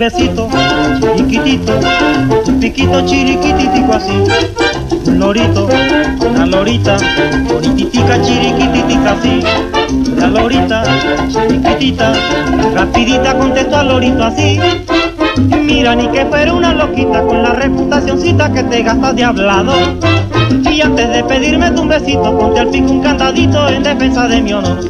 besito chiquitito, un piquito chiriquititico así. Un lorito, una lorita, lorititica chiriquititica así. La lorita, chiquitita, rapidita contestó al lorito así. Mira, ni que fuera una loquita con la reputacioncita que te gastas de hablado. Y antes de pedirme tu un besito, ponte al pico un candadito en defensa de mi honor.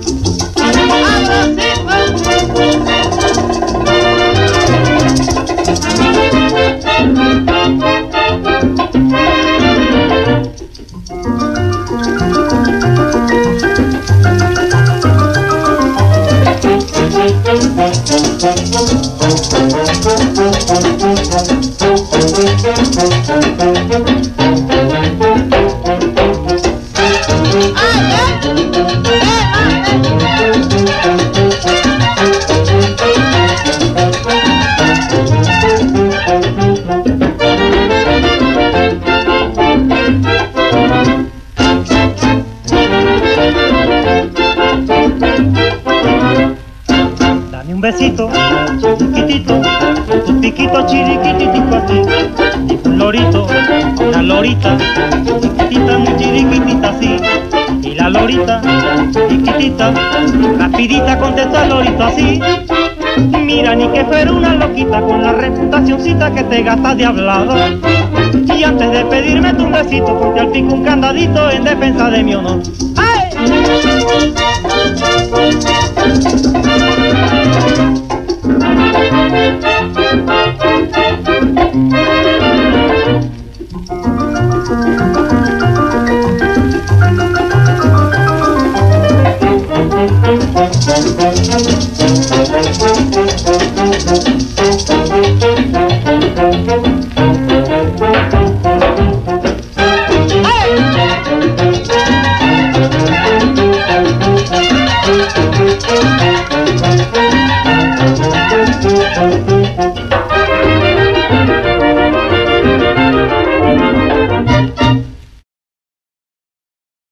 Dame un besito chiquitito, tu piquito chiriquititico así. Y un lorito, una lorita, chiquitita, muy chiriquitita así. Y la lorita, chiquitita, rapidita contestó al lorito así. Mira, ni que fuera una loquita con la reputacioncita que te gastas de hablado. Y antes de pedirme tu un besito, ponte al pico un candadito en defensa de mi honor. ¡Ay!